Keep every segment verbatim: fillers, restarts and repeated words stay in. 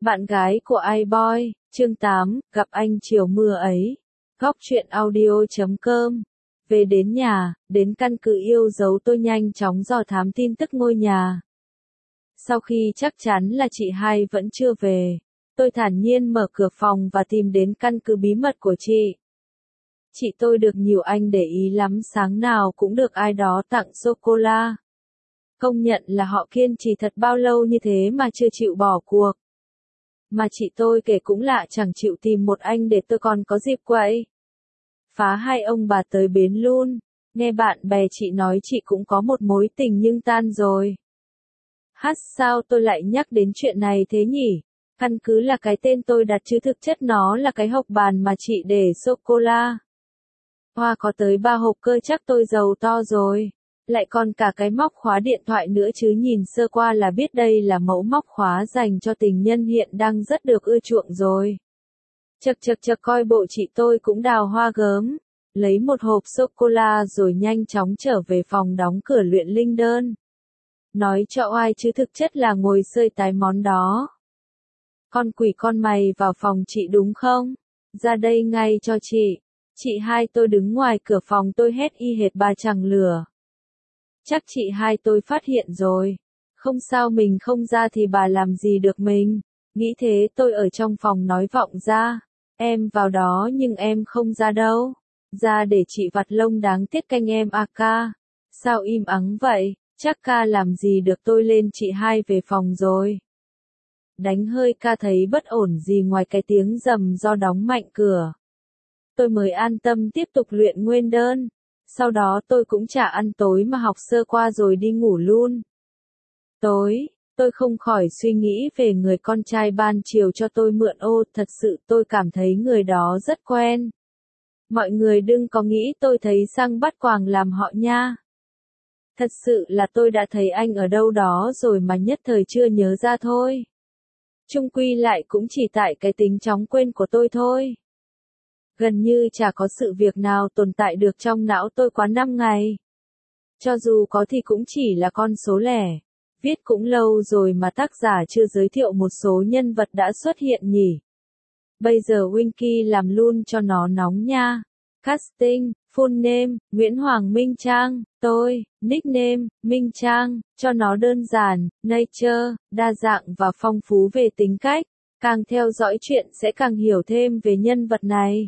Bạn gái của iBoy, chương tám, gặp anh chiều mưa ấy. Góc truyện audio chấm com. Về đến nhà, đến căn cứ yêu dấu tôi nhanh chóng dò thám tin tức ngôi nhà. Sau khi chắc chắn là chị hai vẫn chưa về, tôi thản nhiên mở cửa phòng và tìm đến căn cứ bí mật của chị. Chị tôi được nhiều anh để ý lắm, sáng nào cũng được ai đó tặng sô-cô-la. Công nhận là họ kiên trì thật, bao lâu như thế mà chưa chịu bỏ cuộc. Mà chị tôi kể cũng lạ, chẳng chịu tìm một anh để tôi còn có dịp quậy phá hai ông bà tới bến luôn. Nghe bạn bè chị nói chị cũng có một mối tình nhưng tan rồi. Hát, sao tôi lại nhắc đến chuyện này thế nhỉ? Căn cứ là cái tên tôi đặt chứ thực chất nó là cái hộp bàn mà chị để sô-cô-la. Hoa có tới ba hộp cơ, chắc tôi giàu to rồi. Lại còn cả cái móc khóa điện thoại nữa chứ, nhìn sơ qua là biết đây là mẫu móc khóa dành cho tình nhân hiện đang rất được ưa chuộng rồi. Chật chật chật, coi bộ chị tôi cũng đào hoa gớm. Lấy một hộp sô-cô-la rồi nhanh chóng trở về phòng đóng cửa luyện linh đơn. Nói cho oai chứ thực chất là ngồi sơi tái món đó. Con quỷ con mày vào phòng chị đúng không? Ra đây ngay cho chị. Chị hai tôi đứng ngoài cửa phòng tôi hét y hệt bà chằng lửa. Chắc chị hai tôi phát hiện rồi. Không sao, mình không ra thì bà làm gì được mình. Nghĩ thế tôi ở trong phòng nói vọng ra. Em vào đó nhưng em không ra đâu. Ra để chị vặt lông, đáng tiếc canh em à ca. Sao im ắng vậy? Chắc ca làm gì được, tôi lên chị hai về phòng rồi. Đánh hơi ca thấy bất ổn gì ngoài cái tiếng rầm do đóng mạnh cửa. Tôi mới an tâm tiếp tục luyện nguyên đơn. Sau đó tôi cũng chả ăn tối mà học sơ qua rồi đi ngủ luôn. Tối, tôi không khỏi suy nghĩ về người con trai ban chiều cho tôi mượn ô, thật sự tôi cảm thấy người đó rất quen. Mọi người đừng có nghĩ tôi thấy sang bắt quàng làm họ nha. Thật sự là tôi đã thấy anh ở đâu đó rồi mà nhất thời chưa nhớ ra thôi. Chung quy lại cũng chỉ tại cái tính chóng quên của tôi thôi. Gần như chả có sự việc nào tồn tại được trong não tôi quá năm ngày. Cho dù có thì cũng chỉ là con số lẻ. Viết cũng lâu rồi mà tác giả chưa giới thiệu một số nhân vật đã xuất hiện nhỉ. Bây giờ Winky làm luôn cho nó nóng nha. Casting, full name, Nguyễn Hoàng Minh Trang, tôi, nickname, Minh Trang, cho nó đơn giản, nature, đa dạng và phong phú về tính cách. Càng theo dõi chuyện sẽ càng hiểu thêm về nhân vật này.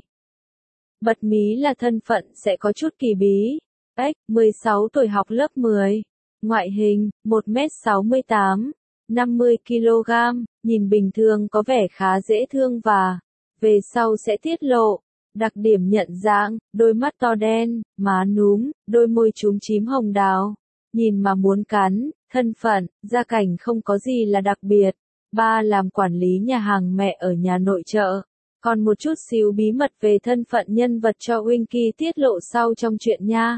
Bật mí là thân phận sẽ có chút kỳ bí. Ếch, mười sáu tuổi, học lớp mười. Ngoại hình, một mét sáu mươi tám, năm mươi ki lô gam, nhìn bình thường có vẻ khá dễ thương và về sau sẽ tiết lộ. Đặc điểm nhận dạng, đôi mắt to đen, má núm, đôi môi chúm chím hồng đào. Nhìn mà muốn cắn. Thân phận, gia cảnh không có gì là đặc biệt. Ba làm quản lý nhà hàng, mẹ ở nhà nội trợ. Còn một chút xíu bí mật về thân phận nhân vật cho Winky tiết lộ sau trong chuyện nha.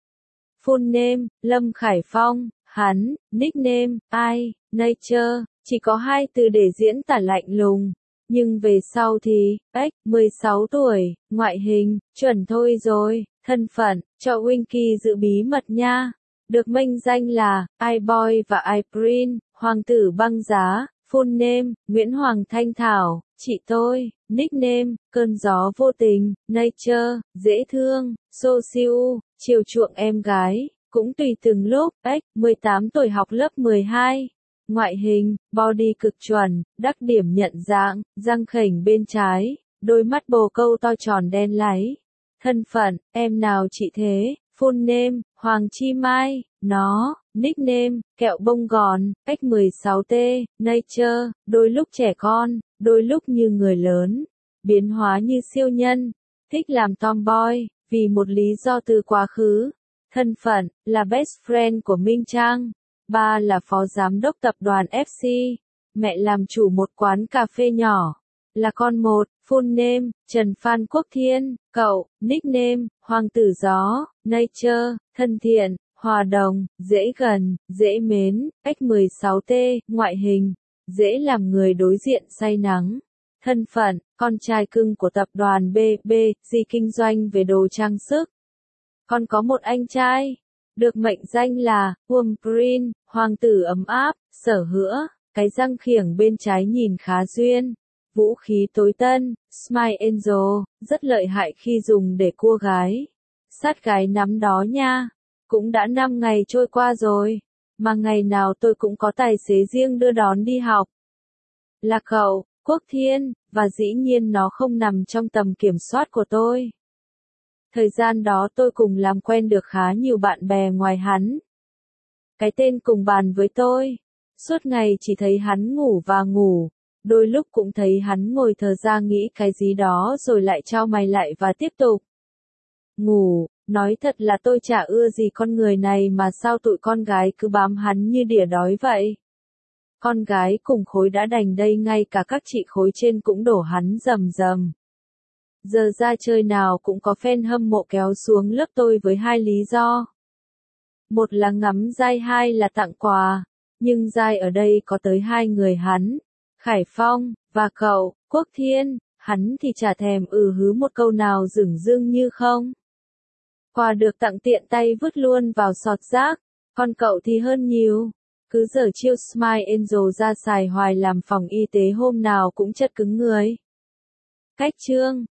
Full name, Lâm Khải Phong, hắn, nickname, I, nature, chỉ có hai từ để diễn tả lạnh lùng. Nhưng về sau thì, ếch, mười sáu tuổi, ngoại hình, chuẩn thôi rồi, thân phận, cho Winky giữ bí mật nha. Được mệnh danh là, iBoy và iPrin, hoàng tử băng giá. Full name, Nguyễn Hoàng Thanh Thảo, chị tôi, nickname, cơn gió vô tình, nature, dễ thương, social, chiều chuộng em gái, cũng tùy từng lúc, ếch, mười tám tuổi, học lớp mười hai. Ngoại hình, body cực chuẩn, đặc điểm nhận dạng, răng khểnh bên trái, đôi mắt bồ câu to tròn đen láy. Thân phận, em nào chị thế? Full name, Hoàng Chi Mai, nó, nickname, kẹo bông gòn, ếch mười sáu T, nature, đôi lúc trẻ con, đôi lúc như người lớn, biến hóa như siêu nhân, thích làm tomboy, vì một lý do từ quá khứ. Thân phận, là best friend của Minh Trang. Ba là phó giám đốc tập đoàn ép xê. Mẹ làm chủ một quán cà phê nhỏ. Là con một, full name, Trần Phan Quốc Thiên, cậu, nickname, Hoàng tử gió, nature, thân thiện, hòa đồng, dễ gần, dễ mến, ếch mười sáu T, ngoại hình, dễ làm người đối diện say nắng. Thân phận, con trai cưng của tập đoàn bê bê giê kinh doanh về đồ trang sức. Còn có một anh trai, được mệnh danh là Humphrey, hoàng tử ấm áp, sở hữu Cái răng khiểng bên trái nhìn khá duyên. Vũ khí tối tân, Smile Angel, rất lợi hại khi dùng để cua gái. Sát gái nắm đó nha. Cũng đã năm ngày trôi qua rồi, mà ngày nào tôi cũng có tài xế riêng đưa đón đi học. Là cậu, Quốc Thiên, và dĩ nhiên nó không nằm trong tầm kiểm soát của tôi. Thời gian đó tôi cùng làm quen được khá nhiều bạn bè ngoài hắn. Cái tên cùng bàn với tôi. Suốt ngày chỉ thấy hắn ngủ và ngủ. Đôi lúc cũng thấy hắn ngồi thờ ra nghĩ cái gì đó rồi lại chau mày lại và tiếp tục ngủ. Nói thật là tôi chả ưa gì con người này mà sao tụi con gái cứ bám hắn như đỉa đói vậy. Con gái cùng khối đã đành đây, ngay cả các chị khối trên cũng đổ hắn rầm rầm. Giờ ra chơi nào cũng có fan hâm mộ kéo xuống lớp tôi với hai lý do. Một là ngắm giai, hai là tặng quà. Nhưng giai ở đây có tới hai người hắn, Khải Phong, và cậu, Quốc Thiên. Hắn thì chả thèm ừ hứ một câu nào dửng dưng như không. Quà được tặng tiện tay vứt luôn vào sọt rác. Còn cậu thì hơn nhiều. Cứ giờ chiêu Smile Angel ra xài hoài làm phòng y tế hôm nào cũng chất cứng người. Cách chương